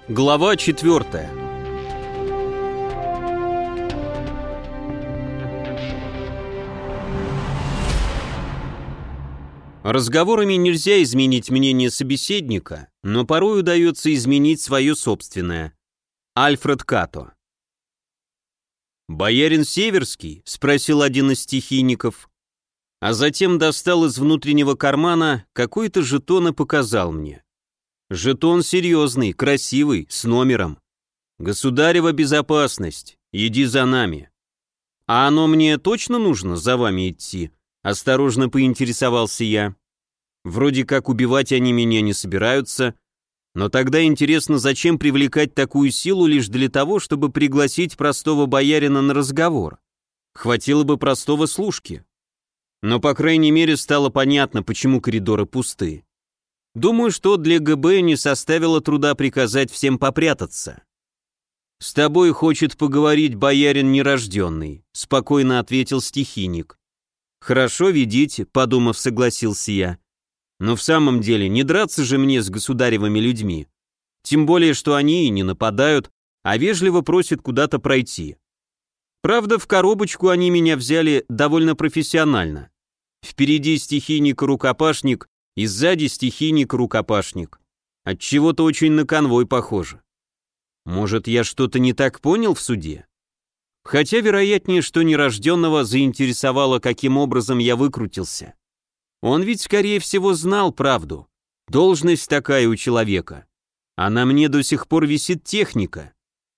Глава 4. Разговорами нельзя изменить мнение собеседника, но порой удается изменить свое собственное. Альфред Като. «Боярин Северский?» — спросил один из стихийников, а затем достал из внутреннего кармана какой-то жетон и показал мне. Жетон серьезный, красивый, с номером. «Государева безопасность, иди за нами». «А оно мне точно нужно за вами идти?» — осторожно поинтересовался я. Вроде как убивать они меня не собираются, но тогда интересно, зачем привлекать такую силу лишь для того, чтобы пригласить простого боярина на разговор? Хватило бы простого служки. Но, по крайней мере, стало понятно, почему коридоры пусты. Думаю, что для ГБ не составило труда приказать всем попрятаться. «С тобой хочет поговорить боярин нерожденный», — спокойно ответил стихийник. «Хорошо, ведите», — подумав, согласился я. «Но в самом деле, не драться же мне с государевыми людьми. Тем более, что они и не нападают, а вежливо просят куда-то пройти. Правда, в коробочку они меня взяли довольно профессионально. Впереди стихийник-рукопашник, и сзади стихийник-рукопашник. Отчего-то очень на конвой похоже. Может, я что-то не так понял в суде? Хотя вероятнее, что нерожденного заинтересовало, каким образом я выкрутился. Он ведь, скорее всего, знал правду. Должность такая у человека. А на мне до сих пор висит техника.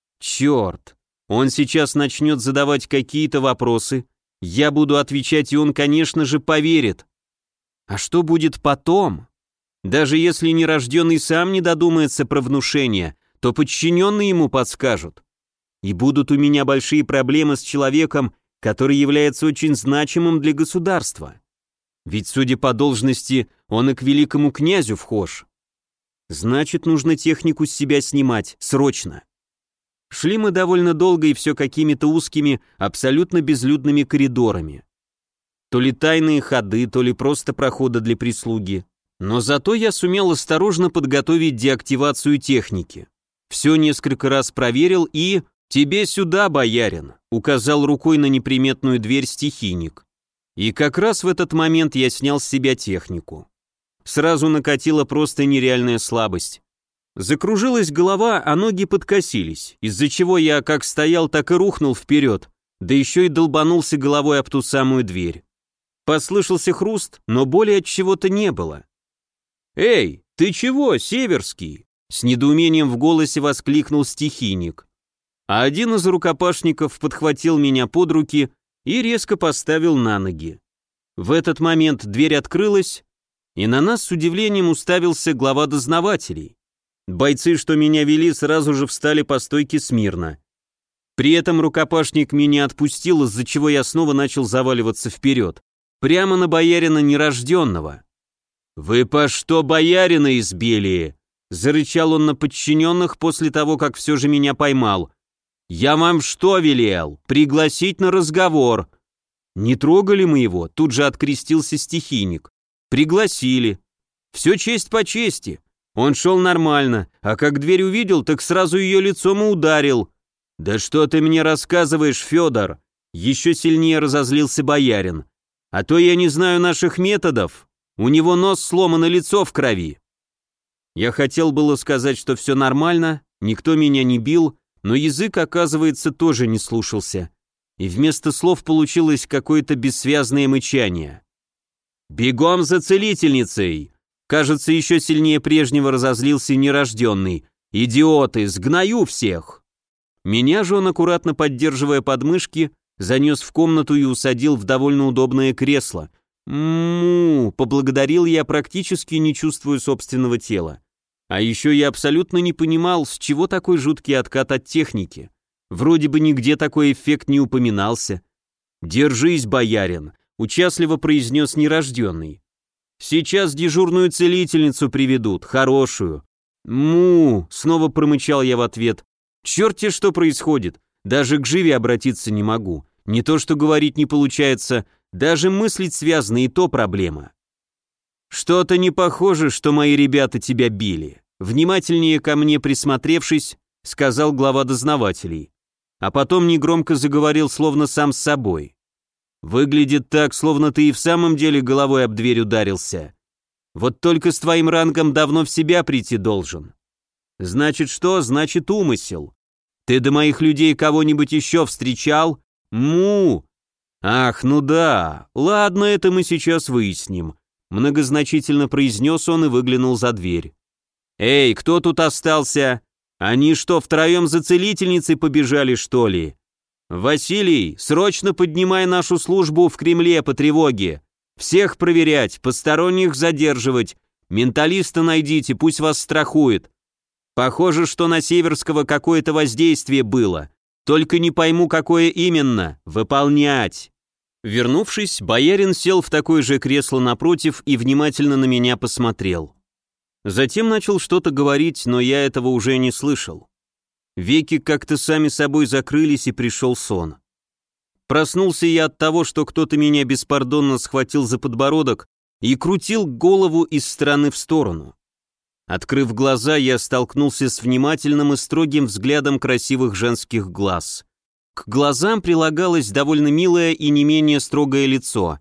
Черт, он сейчас начнет задавать какие-то вопросы, я буду отвечать, и он, конечно же, поверит. А что будет потом? Даже если нерожденный сам не додумается про внушение, то подчиненные ему подскажут. И будут у меня большие проблемы с человеком, который является очень значимым для государства. Ведь, судя по должности, он и к великому князю вхож. Значит, нужно технику с себя снимать, срочно. Шли мы довольно долго и все какими-то узкими, абсолютно безлюдными коридорами. То ли тайные ходы, то ли просто проходы для прислуги. Но зато я сумел осторожно подготовить деактивацию техники. Все несколько раз проверил и... «Тебе сюда, боярин», — указал рукой на неприметную дверь стихийник. И как раз в этот момент я снял с себя технику. Сразу накатила просто нереальная слабость. Закружилась голова, а ноги подкосились, из-за чего я как стоял, так и рухнул вперед, да еще и долбанулся головой об ту самую дверь. Послышался хруст, но боли от чего-то не было. «Эй, ты чего, Северский?» С недоумением в голосе воскликнул стихийник. А один из рукопашников подхватил меня под руки и резко поставил на ноги. В этот момент дверь открылась, и на нас с удивлением уставился глава дознавателей. Бойцы, что меня вели, сразу же встали по стойке смирно. При этом рукопашник меня отпустил, из-за чего я снова начал заваливаться вперед, прямо на боярина нерожденного. «Вы по что боярина избили?» — зарычал он на подчиненных после того, как все же меня поймал. «Я вам что велел? Пригласить на разговор?» «Не трогали мы его», — тут же открестился стихийник. «Пригласили. Все честь по чести. Он шел нормально, а как дверь увидел, так сразу ее лицом и ударил». «Да что ты мне рассказываешь, Федор?» Еще сильнее разозлился боярин. «А то я не знаю наших методов. У него нос сломан и лицо в крови». Я хотел было сказать, что все нормально, никто меня не бил, но язык, оказывается, тоже не слушался, и вместо слов получилось какое-то бессвязное мычание. «Бегом за целительницей!» Кажется, еще сильнее прежнего разозлился нерожденный. «Идиоты, сгною всех!» Меня же он, аккуратно поддерживая подмышки, занес в комнату и усадил в довольно удобное кресло. Поблагодарил я, практически не чувствуя собственного тела. А еще я абсолютно не понимал, с чего такой жуткий откат от техники. Вроде бы нигде такой эффект не упоминался. «Держись, боярин», — участливо произнес нерожденный. «Сейчас дежурную целительницу приведут, хорошую». Снова промычал я в ответ. «Черт-те что происходит, даже к Живе обратиться не могу. Не то что говорить не получается, даже мыслить связано, и то проблема». «Что-то не похоже, что мои ребята тебя били», внимательнее ко мне присмотревшись, сказал глава дознавателей. А потом негромко заговорил, словно сам с собой. «Выглядит так, словно ты и в самом деле головой об дверь ударился. Вот только с твоим рангом давно в себя прийти должен. Значит что? Значит умысел. Ты до моих людей кого-нибудь еще встречал? Му! Ах, ну да. Ладно, это мы сейчас выясним», многозначительно произнес он и выглянул за дверь. «Эй, кто тут остался? Они что, втроем за целительницей побежали, что ли? Василий, срочно поднимай нашу службу в Кремле по тревоге. Всех проверять, посторонних задерживать. Менталиста найдите, пусть вас страхует. Похоже, что на Северского какое-то воздействие было. Только не пойму, какое именно. Выполнять». Вернувшись, боярин сел в такое же кресло напротив и внимательно на меня посмотрел. Затем начал что-то говорить, но я этого уже не слышал. Веки как-то сами собой закрылись, и пришел сон. Проснулся я от того, что кто-то меня беспардонно схватил за подбородок и крутил голову из стороны в сторону. Открыв глаза, я столкнулся с внимательным и строгим взглядом красивых женских глаз. К глазам прилагалось довольно милое и не менее строгое лицо.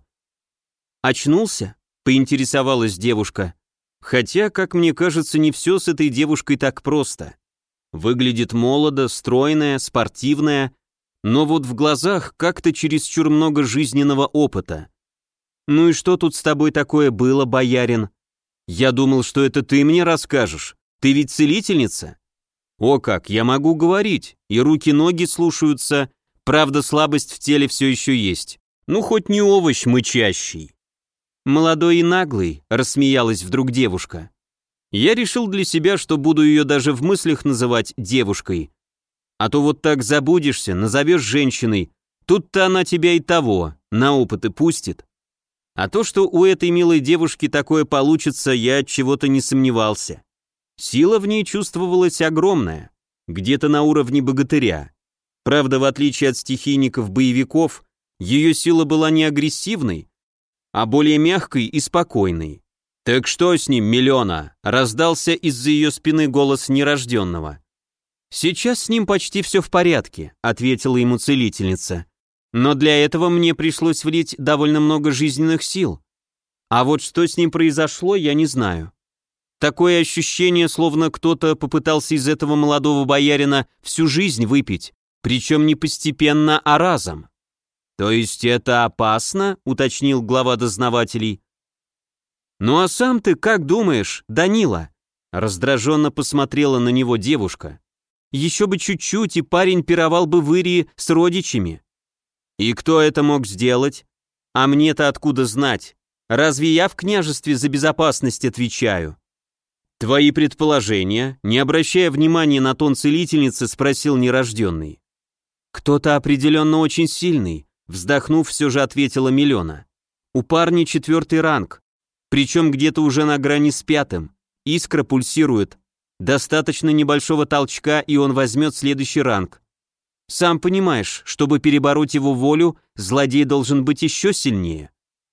«Очнулся?» — поинтересовалась девушка. Хотя, как мне кажется, не все с этой девушкой так просто. Выглядит молодо, стройная, спортивная, но вот в глазах как-то чересчур много жизненного опыта. «Ну и что тут с тобой такое было, боярин? Я думал, что это ты мне расскажешь. Ты ведь целительница?» «О как, я могу говорить, и руки-ноги слушаются, правда слабость в теле все еще есть. Ну хоть не овощ мычащий». «Молодой и наглый», — рассмеялась вдруг девушка. Я решил для себя, что буду ее даже в мыслях называть девушкой. А то вот так забудешься, назовешь женщиной, тут-то она тебя и того, на опыты пустит. А то, что у этой милой девушки такое получится, я от чего-то не сомневался. Сила в ней чувствовалась огромная, где-то на уровне богатыря. Правда, в отличие от стихийников-боевиков, ее сила была не агрессивной, а более мягкой и спокойной. «Так что с ним, Милена?» — раздался из-за ее спины голос нерожденного. «Сейчас с ним почти все в порядке», — ответила ему целительница. «Но для этого мне пришлось влить довольно много жизненных сил. А вот что с ним произошло, я не знаю. Такое ощущение, словно кто-то попытался из этого молодого боярина всю жизнь выпить, причем не постепенно, а разом». «То есть это опасно?» — уточнил глава дознавателей. «Ну а сам ты как думаешь, Данила?» Раздраженно посмотрела на него девушка. «Еще бы чуть-чуть, и парень пировал бы в Ирии с родичами». «И кто это мог сделать? А мне-то откуда знать? Разве я в княжестве за безопасность отвечаю?» «Твои предположения?» Не обращая внимания на тон целительницы, спросил нерожденный. «Кто-то определенно очень сильный», вздохнув, все же ответила Милена. «У парня 4-й ранг, причем где-то уже на грани с 5-м. Искра пульсирует. Достаточно небольшого толчка, и он возьмет следующий ранг. Сам понимаешь, чтобы перебороть его волю, злодей должен быть еще сильнее».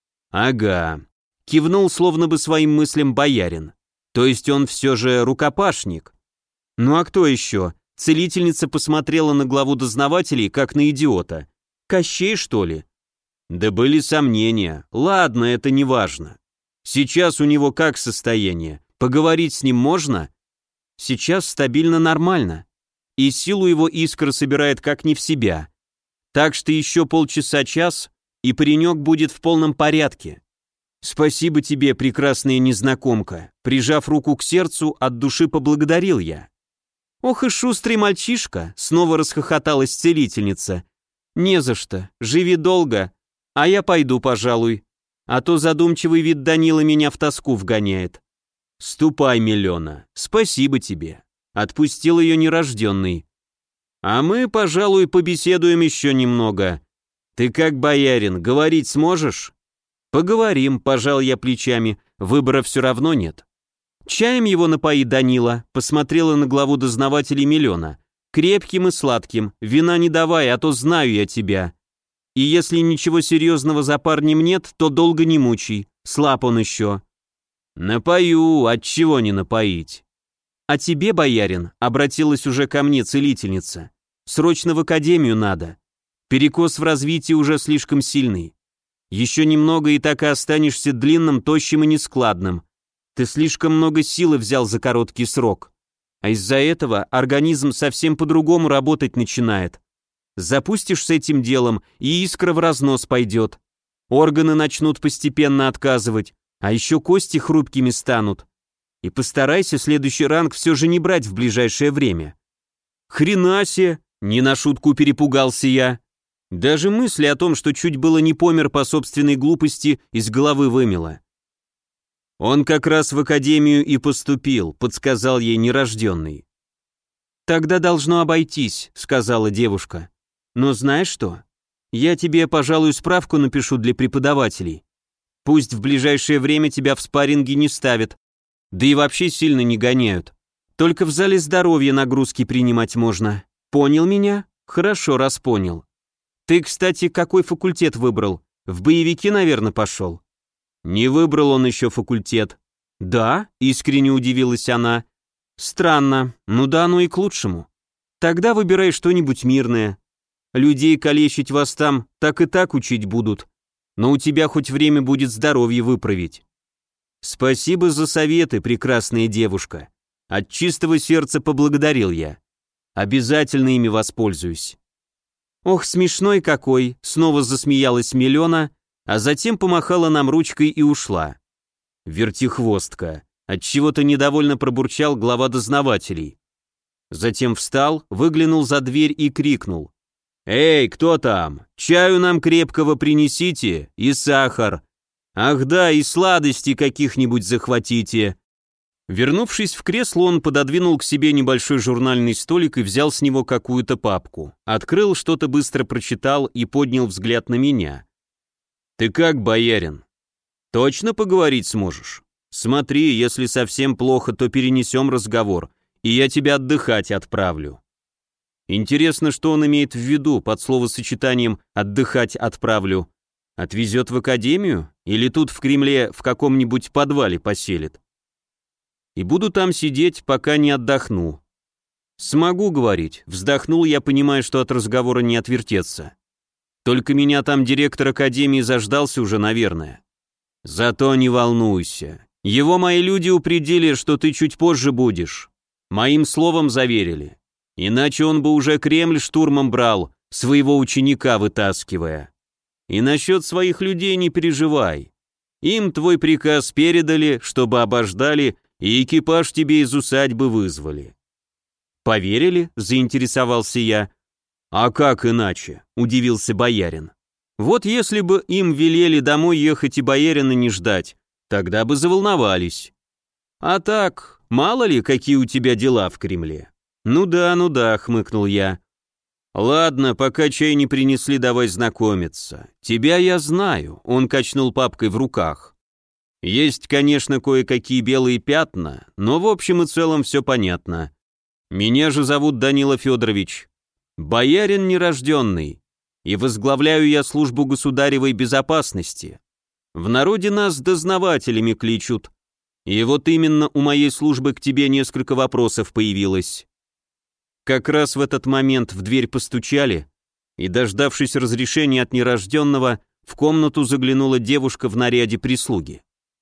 «Ага», кивнул словно бы своим мыслям боярин. «То есть он все же рукопашник?» «Ну а кто еще?» Целительница посмотрела на главу дознавателей, как на идиота. «Кощей, что ли?» «Да были сомнения. Ладно, это не важно. Сейчас у него как состояние? Поговорить с ним можно?» «Сейчас стабильно нормально. И силу его искра собирает как не в себя. Так что еще полчаса-час, и паренек будет в полном порядке». «Спасибо тебе, прекрасная незнакомка», прижав руку к сердцу, от души поблагодарил я. «Ох и шустрый мальчишка», снова расхохоталась целительница. «Не за что, живи долго, а я пойду, пожалуй, а то задумчивый вид Данила меня в тоску вгоняет». «Ступай, Милена, спасибо тебе», отпустил ее нерожденный. «А мы, пожалуй, побеседуем еще немного. Ты как боярин, говорить сможешь?» «Поговорим», пожал я плечами, выбора все равно нет. «Чаем его напои, Данила», посмотрела на главу дознавателей Милена. «Крепким и сладким, вина не давай, а то знаю я тебя. И если ничего серьезного за парнем нет, то долго не мучай, слаб он еще». «Напою, отчего не напоить?» «А тебе, боярин», — обратилась уже ко мне целительница, «срочно в академию надо. Перекос в развитии уже слишком сильный. Еще немного и так и останешься длинным, тощим и нескладным. Ты слишком много силы взял за короткий срок. А из-за этого организм совсем по-другому работать начинает. Запустишь с этим делом, и искра в разнос пойдет. Органы начнут постепенно отказывать, а еще кости хрупкими станут. И постарайся следующий ранг все же не брать в ближайшее время». «Хрена себе!» — не на шутку перепугался я. Даже мысли о том, что чуть было не помер по собственной глупости, из головы вымело. «Он как раз в академию и поступил», — подсказал ей нерожденный. «Тогда должно обойтись», — сказала девушка. «Но знаешь что? Я тебе, пожалуй, справку напишу для преподавателей. Пусть в ближайшее время тебя в спарринге не ставят, да и вообще сильно не гоняют. Только в зале здоровья нагрузки принимать можно. Понял меня? Хорошо, раз понял. Ты, кстати, какой факультет выбрал? В боевики, наверное, пошел?» «Не выбрал он еще факультет». «Да?» — искренне удивилась она. «Странно. Ну да, оно и к лучшему. Тогда выбирай что-нибудь мирное. Людей калечить вас там так и так учить будут, но у тебя хоть время будет здоровье выправить». «Спасибо за советы, прекрасная девушка». От чистого сердца поблагодарил я. «Обязательно ими воспользуюсь». «Ох, смешной какой!» — снова засмеялась Милена, а затем помахала нам ручкой и ушла. «Вертихвостка», — отчего-то недовольно пробурчал глава дознавателей. Затем встал, выглянул за дверь и крикнул: «Эй, кто там? Чаю нам крепкого принесите и сахар. Ах да, и сладости каких-нибудь захватите». Вернувшись в кресло, он пододвинул к себе небольшой журнальный столик и взял с него какую-то папку. Открыл, что-то быстро прочитал и поднял взгляд на меня. «Ты как, боярин? Точно поговорить сможешь? Смотри, если совсем плохо, то перенесем разговор, и я тебя отдыхать отправлю». Интересно, что он имеет в виду под словосочетанием «отдыхать отправлю». Отвезет в академию? Или тут в Кремле в каком-нибудь подвале поселит? И буду там сидеть, пока не отдохну. Смогу говорить, вздохнул я, понимая, что от разговора не отвертеться. Только меня там директор академии заждался уже, наверное. Зато не волнуйся. Его мои люди упредили, что ты чуть позже будешь. Моим словом заверили. Иначе он бы уже Кремль штурмом брал, своего ученика вытаскивая. И насчет своих людей не переживай. Им твой приказ передали, чтобы обождали, и экипаж тебе из усадьбы вызвали». «Поверили?» — заинтересовался я. «А как иначе?» — удивился боярин. «Вот если бы им велели домой ехать и боярина не ждать, тогда бы заволновались. А так, мало ли, какие у тебя дела в Кремле». Ну да», — хмыкнул я. «Ладно, пока чай не принесли, давай знакомиться. Тебя я знаю», — он качнул папкой в руках. «Есть, конечно, кое-какие белые пятна, но в общем и целом все понятно. Меня же зовут Данила Федорович, боярин нерожденный, и возглавляю я службу государевой безопасности. В народе нас дознавателями кличут, и вот именно у моей службы к тебе несколько вопросов появилось». Как раз в этот момент в дверь постучали, и, дождавшись разрешения от нерожденного, в комнату заглянула девушка в наряде прислуги.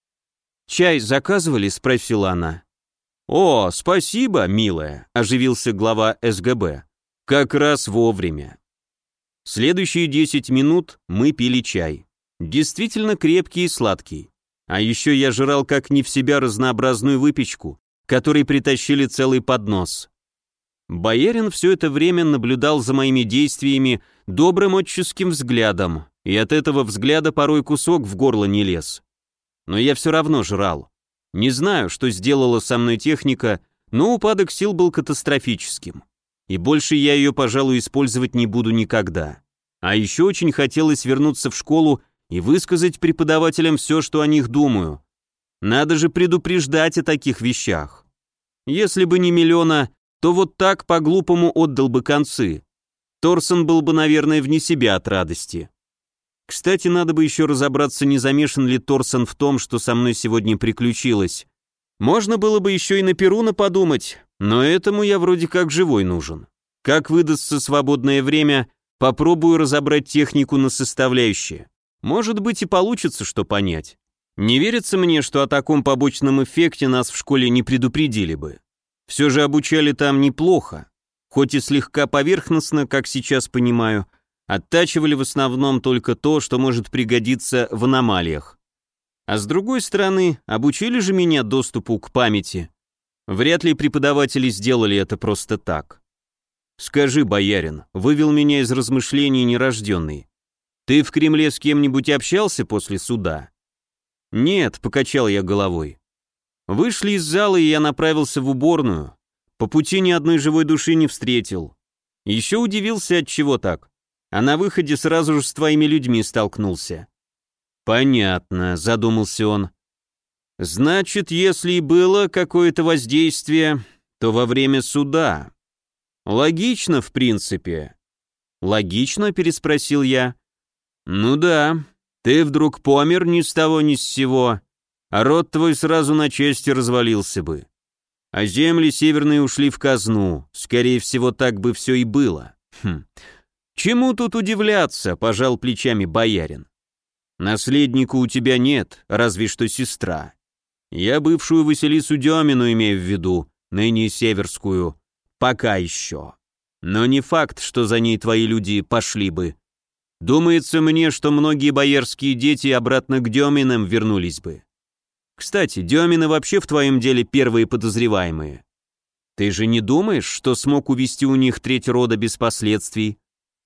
«Чай заказывали?» — спросила она. «О, спасибо, милая», — оживился глава СГБ. «Как раз вовремя». Следующие 10 минут мы пили чай. Действительно крепкий и сладкий. А еще я жрал как не в себя разнообразную выпечку, которой притащили целый поднос. Боярин все это время наблюдал за моими действиями добрым отческим взглядом, и от этого взгляда порой кусок в горло не лез. Но я все равно жрал. Не знаю, что сделала со мной техника, но упадок сил был катастрофическим. И больше я ее, пожалуй, использовать не буду никогда. А еще очень хотелось вернуться в школу и высказать преподавателям все, что о них думаю. Надо же предупреждать о таких вещах. Если бы не Милена, то вот так по-глупому отдал бы концы. Торсон был бы, наверное, вне себя от радости. Кстати, надо бы еще разобраться, не замешан ли Торсон в том, что со мной сегодня приключилось. Можно было бы еще и на Перуна подумать, но этому я вроде как живой нужен. Как выдастся свободное время, попробую разобрать технику на составляющие. Может быть и получится что понять. Не верится мне, что о таком побочном эффекте нас в школе не предупредили бы. Все же обучали там неплохо, хоть и слегка поверхностно, как сейчас понимаю, оттачивали в основном только то, что может пригодиться в аномалиях. А с другой стороны, обучили же меня доступу к памяти. Вряд ли преподаватели сделали это просто так. «Скажи, боярин», — вывел меня из размышлений нерожденный, «ты в Кремле с кем-нибудь общался после суда?» «Нет», — покачал я головой. Вышли из зала, и я направился в уборную. По пути ни одной живой души не встретил. Еще удивился, от чего так. А на выходе сразу же с твоими людьми столкнулся. «Понятно», — задумался он. «Значит, если и было какое-то воздействие, то во время суда. Логично, в принципе». «Логично?» — переспросил я. «Ну да, ты вдруг помер ни с того ни с сего, а род твой сразу на части развалился бы. А земли северные ушли в казну, скорее всего, так бы все и было». «Чему тут удивляться?» — пожал плечами боярин. «Наследника у тебя нет, разве что сестра. Я бывшую Василису Демину имею в виду, ныне Северскую, пока еще. Но не факт, что за ней твои люди пошли бы. Думается мне, что многие боярские дети обратно к Деминам вернулись бы. Кстати, Демины вообще в твоем деле первые подозреваемые. Ты же не думаешь, что смог увести у них треть рода без последствий?»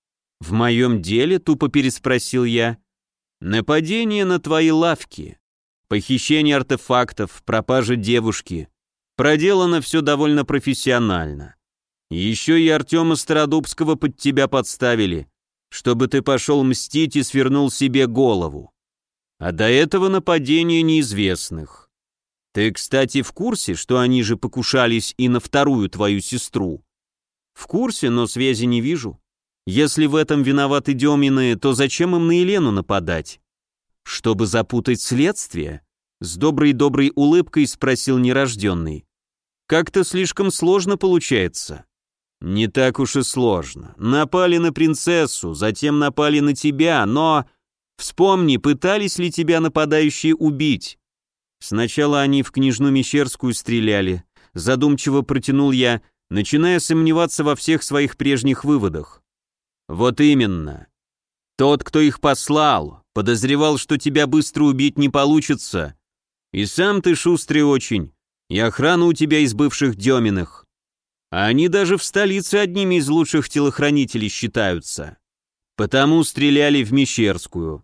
«В моем деле?» — тупо переспросил я. «Нападение на твои лавки, похищение артефактов, пропажа девушки. Проделано все довольно профессионально. Еще и Артема Стародубского под тебя подставили, чтобы ты пошел мстить и свернул себе голову. А до этого нападения неизвестных. Ты, кстати, в курсе, что они же покушались и на вторую твою сестру?» «В курсе, но связи не вижу. Если в этом виноваты Демины, то зачем им на Елену нападать?» «Чтобы запутать следствие?» С доброй-доброй улыбкой спросил нерожденный. «Как-то слишком сложно получается». «Не так уж и сложно. Напали на принцессу, затем напали на тебя, но... Вспомни, пытались ли тебя нападающие убить?» «Сначала они в княжну Мещерскую стреляли», задумчиво протянул я, начиная сомневаться во всех своих прежних выводах. «Вот именно. Тот, кто их послал, подозревал, что тебя быстро убить не получится. И сам ты шустрый очень, и охрана у тебя из бывших Деминых. А они даже в столице одними из лучших телохранителей считаются. Потому стреляли в Мещерскую.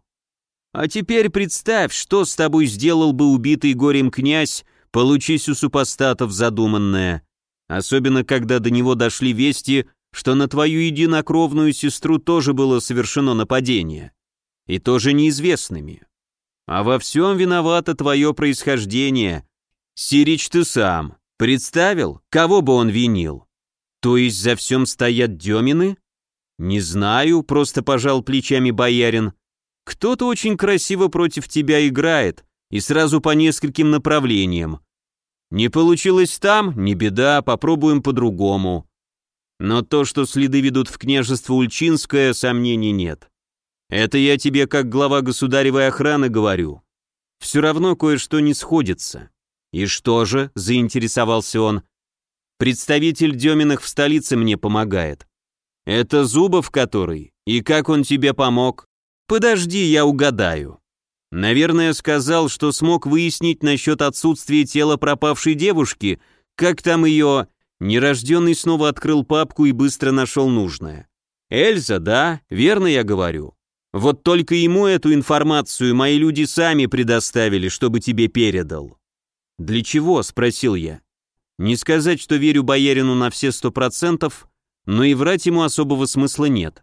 А теперь представь, что с тобой сделал бы убитый горем князь, получись у супостатов задуманное. Особенно, когда до него дошли вести, что на твою единокровную сестру тоже было совершено нападение. И тоже неизвестными. А во всем виновато твое происхождение. Сирич ты сам. Представил, кого бы он винил? То есть за всем стоят Демины? Не знаю, просто пожал плечами боярин. Кто-то очень красиво против тебя играет, и сразу по нескольким направлениям. Не получилось там, не беда, попробуем по-другому. Но то, что следы ведут в княжество Ульчинское, сомнений нет. Это я тебе как глава государевой охраны говорю. Все равно кое-что не сходится. И что же, заинтересовался он. Представитель Деминых в столице мне помогает. Это Зубов который? И как он тебе помог? Подожди, я угадаю. Наверное, сказал, что смог выяснить насчет отсутствия тела пропавшей девушки, как там ее... Нерожденный снова открыл папку и быстро нашел нужное. Эльза, да, верно я говорю. Вот только ему эту информацию мои люди сами предоставили, чтобы тебе передал. «Для чего?» — спросил я. Не сказать, что верю боярину на все 100%, но и врать ему особого смысла нет.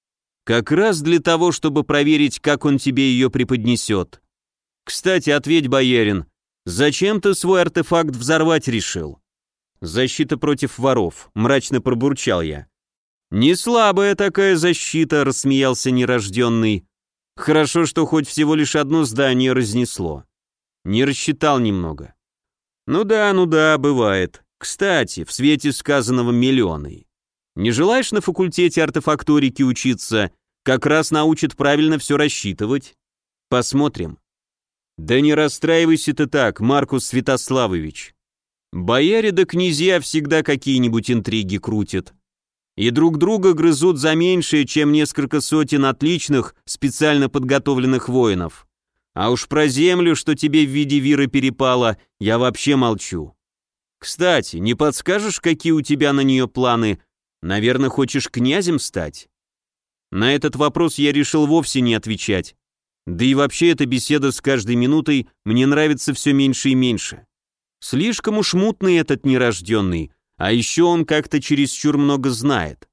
Как раз для того, чтобы проверить, как он тебе ее преподнесет. Кстати, ответь, боярин, зачем ты свой артефакт взорвать решил? «Защита против воров», — мрачно пробурчал я. «Не слабая такая защита», — рассмеялся нерожденный. «Хорошо, что хоть всего лишь одно здание разнесло. Не рассчитал немного. Ну да, бывает. Кстати, в свете сказанного миллионы. Не желаешь на факультете артефакторики учиться? Как раз научат правильно все рассчитывать. Посмотрим. Да не расстраивайся ты так, Маркус Святославович. Бояре да князья всегда какие-нибудь интриги крутят. И друг друга грызут за меньшее, чем несколько сотен отличных, специально подготовленных воинов. А уж про землю, что тебе в виде виры перепало, я вообще молчу. Кстати, не подскажешь, какие у тебя на нее планы? Наверное, хочешь князем стать? На этот вопрос я решил вовсе не отвечать. Да и вообще эта беседа с каждой минутой мне нравится все меньше и меньше. Слишком уж мутный этот нерожденный, а еще он как-то чересчур много знает.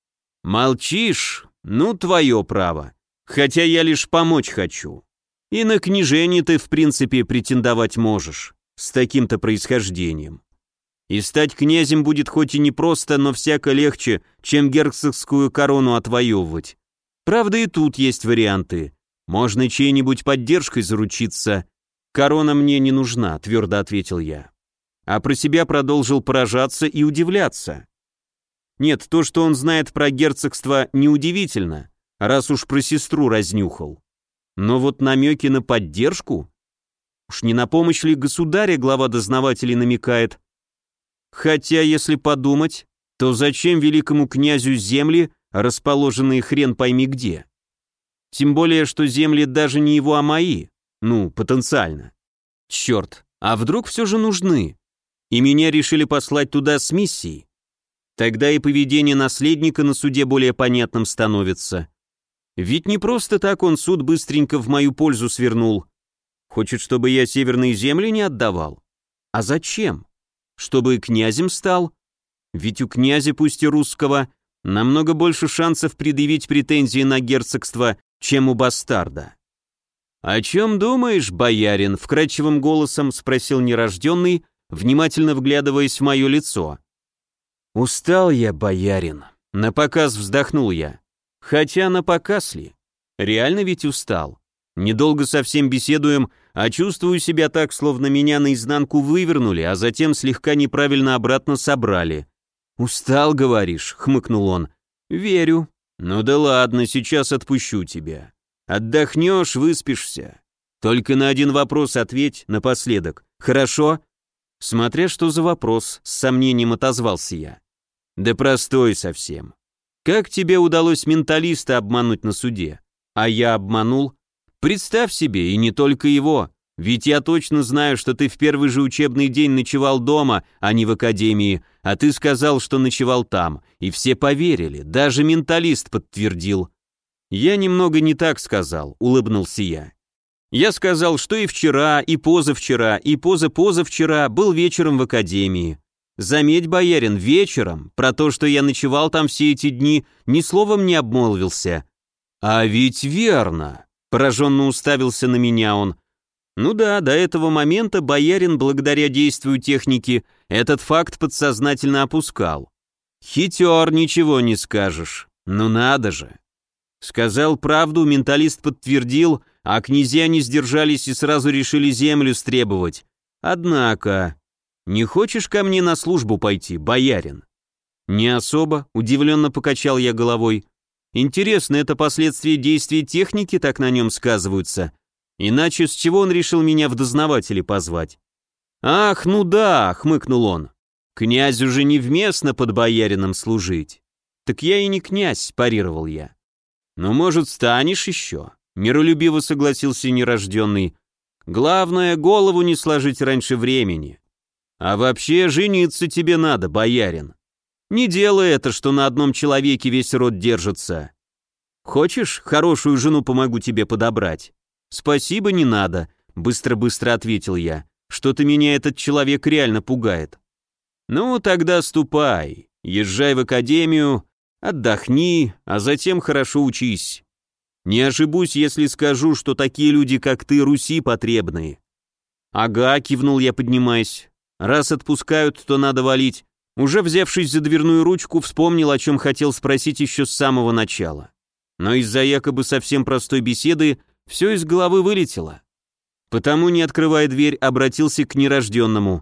Молчишь? Ну, твое право. Хотя я лишь помочь хочу. И на княжение ты, в принципе, претендовать можешь, с таким-то происхождением. И стать князем будет хоть и непросто, но всяко легче, чем герцогскую корону отвоевывать. Правда, и тут есть варианты. Можно чьей-нибудь поддержкой заручиться. Корона мне не нужна, твердо ответил я. А про себя продолжил поражаться и удивляться. Нет, то, что он знает про герцогство, неудивительно, раз уж про сестру разнюхал. Но вот намеки на поддержку? Уж не на помощь ли государя глава дознавателей намекает? Хотя, если подумать, то зачем великому князю земли, расположенные хрен пойми где? Тем более, что земли даже не его, а мои. Ну, потенциально. Черт, а вдруг все же нужны? И меня решили послать туда с миссией? Тогда и поведение наследника на суде более понятным становится. Ведь не просто так он суд быстренько в мою пользу свернул. Хочет, чтобы я северные земли не отдавал? А зачем? Чтобы князем стал? Ведь у князя, пусть и русского, намного больше шансов предъявить претензии на герцогство, чем у бастарда. «О чем думаешь, боярин?» — вкрадчивым голосом спросил нерожденный, внимательно вглядываясь в мое лицо. «Устал я, боярин», — напоказ вздохнул я. Хотя напоказ ли? Реально ведь устал. Недолго совсем беседуем, а чувствую себя так, словно меня наизнанку вывернули, а затем слегка неправильно обратно собрали. «Устал, говоришь?» — хмыкнул он. «Верю. Ну да ладно, сейчас отпущу тебя. Отдохнешь, выспишься. Только на один вопрос ответь напоследок. Хорошо?» Смотря что за вопрос, с сомнением отозвался я. «Да простой совсем. Как тебе удалось менталиста обмануть на суде? А я обманул? Представь себе, и не только его. Ведь я точно знаю, что ты в первый же учебный день ночевал дома, а не в академии, а ты сказал, что ночевал там, и все поверили, даже менталист подтвердил». «Я немного не так сказал», — улыбнулся я. «Я сказал, что и вчера, и позавчера, и позапозавчера был вечером в академии. Заметь, боярин, вечером, про то, что я ночевал там все эти дни, ни словом не обмолвился». «А ведь верно», — пораженно уставился на меня он. «Ну да, до этого момента боярин, благодаря действию техники, этот факт подсознательно опускал. Хитер, ничего не скажешь. Ну надо же». Сказал правду, менталист подтвердил, а князья не сдержались и сразу решили землю стребовать. Однако... «Не хочешь ко мне на службу пойти, боярин?» «Не особо», — удивленно покачал я головой. «Интересно, это последствия действий техники так на нем сказываются? Иначе с чего он решил меня в дознаватели позвать?» «Ах, ну да», — хмыкнул он. «Князю же невместно под боярином служить». «Так я и не князь», — парировал я. «Ну, может, станешь еще?» — миролюбиво согласился нерожденный. «Главное, голову не сложить раньше времени. А вообще, жениться тебе надо, боярин. Не делай это, что на одном человеке весь род держится. Хочешь, хорошую жену помогу тебе подобрать?» «Спасибо, не надо», — быстро-быстро ответил я. «Что-то меня этот человек реально пугает». «Ну, тогда ступай, езжай в академию, отдохни, а затем хорошо учись. Не ошибусь, если скажу, что такие люди, как ты, Руси потребны». «Ага», — кивнул я, поднимаясь. «Раз отпускают, то надо валить». Уже взявшись за дверную ручку, вспомнил, о чем хотел спросить еще с самого начала. Но из-за якобы совсем простой беседы все из головы вылетело. Потому, не открывая дверь, обратился к нерожденному.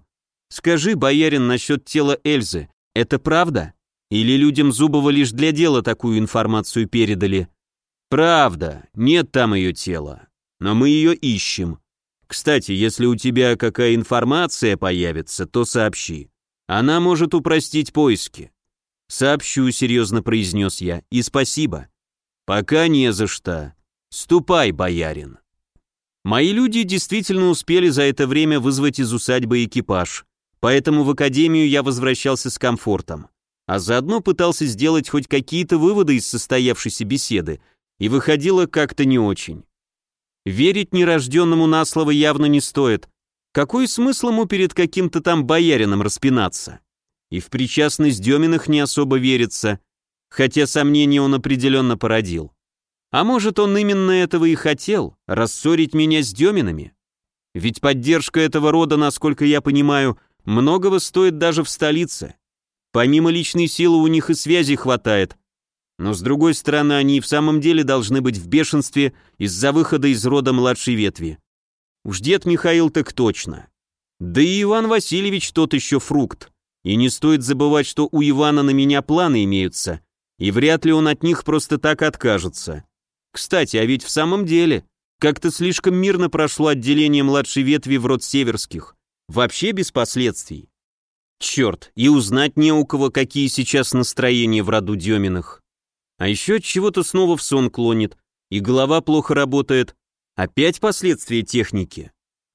Скажи, боярин, насчет тела Эльзы, это правда? Или людям Зубова лишь для дела такую информацию передали? Правда, нет там ее тела, но мы ее ищем. Кстати, если у тебя какая информация появится, то сообщи. Она может упростить поиски. Сообщу, серьезно произнес я, и спасибо. Пока не за что. Ступай, боярин. Мои люди действительно успели за это время вызвать из усадьбы экипаж, поэтому в академию я возвращался с комфортом, а заодно пытался сделать хоть какие-то выводы из состоявшейся беседы, и выходило как-то не очень. Верить нерожденному на слово явно не стоит. Какой смысл ему перед каким-то там боярином распинаться? И в причастность Деминых не особо верится, хотя сомнения он определенно породил. А может, он именно этого и хотел, рассорить меня с Деминами? Ведь поддержка этого рода, насколько я понимаю, многого стоит даже в столице. Помимо личной силы у них и связи хватает. Но с другой стороны, они и в самом деле должны быть в бешенстве из-за выхода из рода младшей ветви. Уж дед Михаил так точно. Да и Иван Васильевич тот еще фрукт. И не стоит забывать, что у Ивана на меня планы имеются, и вряд ли он от них просто так откажется. Кстати, а ведь в самом деле, как-то слишком мирно прошло отделение младшей ветви в род Северских. Вообще без последствий. Черт, и узнать не у кого, какие сейчас настроения в роду Деминых. А еще от чего-то снова в сон клонит, и голова плохо работает. Опять последствия техники.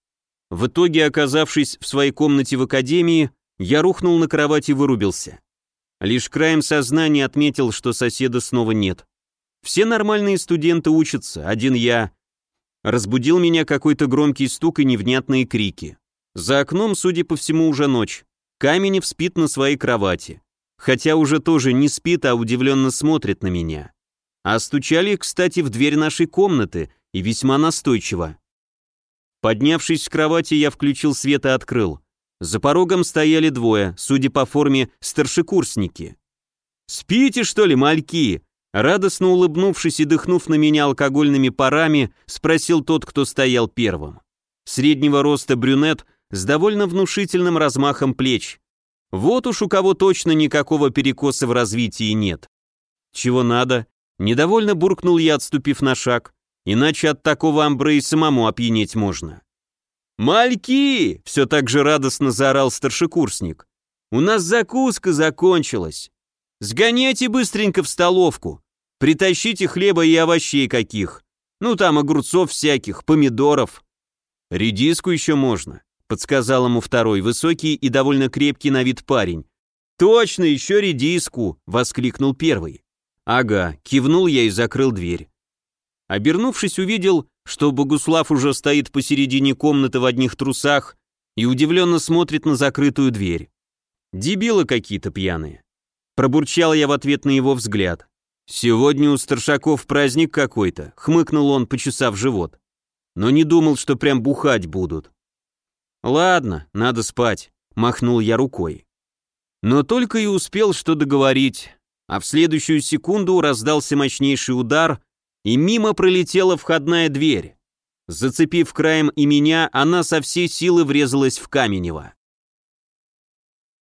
В итоге, оказавшись в своей комнате в академии, я рухнул на кровать и вырубился. Лишь краем сознания отметил, что соседа снова нет. Все нормальные студенты учатся, один я. Разбудил меня какой-то громкий стук и невнятные крики. За окном, судя по всему, уже ночь. Каменев спит на своей кровати. Хотя уже тоже не спит, а удивленно смотрит на меня. А стучали, кстати, в дверь нашей комнаты, и весьма настойчиво. Поднявшись с кровати, я включил свет и открыл. За порогом стояли двое, судя по форме, старшекурсники. «Спите, что ли, мальки?» Радостно улыбнувшись и дыхнув на меня алкогольными парами, спросил тот, кто стоял первым. Среднего роста брюнет с довольно внушительным размахом плеч. Вот уж у кого точно никакого перекоса в развитии нет. «Чего надо?» Недовольно буркнул я, отступив на шаг. Иначе от такого амбре и самому опьянеть можно. «Мальки!» — все так же радостно заорал старшекурсник. «У нас закуска закончилась. Сгоняйте быстренько в столовку. Притащите хлеба и овощей каких. Ну там огурцов всяких, помидоров. Редиску еще можно», — подсказал ему второй, высокий и довольно крепкий на вид парень. «Точно, еще редиску!» — воскликнул первый. «Ага», — кивнул я и закрыл дверь. Обернувшись, увидел, что Богуслав уже стоит посередине комнаты в одних трусах и удивленно смотрит на закрытую дверь. «Дебилы какие-то пьяные». Пробурчал я в ответ на его взгляд. «Сегодня у старшаков праздник какой-то», — хмыкнул он, почесав живот. «Но не думал, что прям бухать будут». «Ладно, надо спать», — махнул я рукой. Но только и успел что договорить, а в следующую секунду раздался мощнейший удар, и мимо пролетела входная дверь. Зацепив краем и меня, она со всей силы врезалась в Каменева.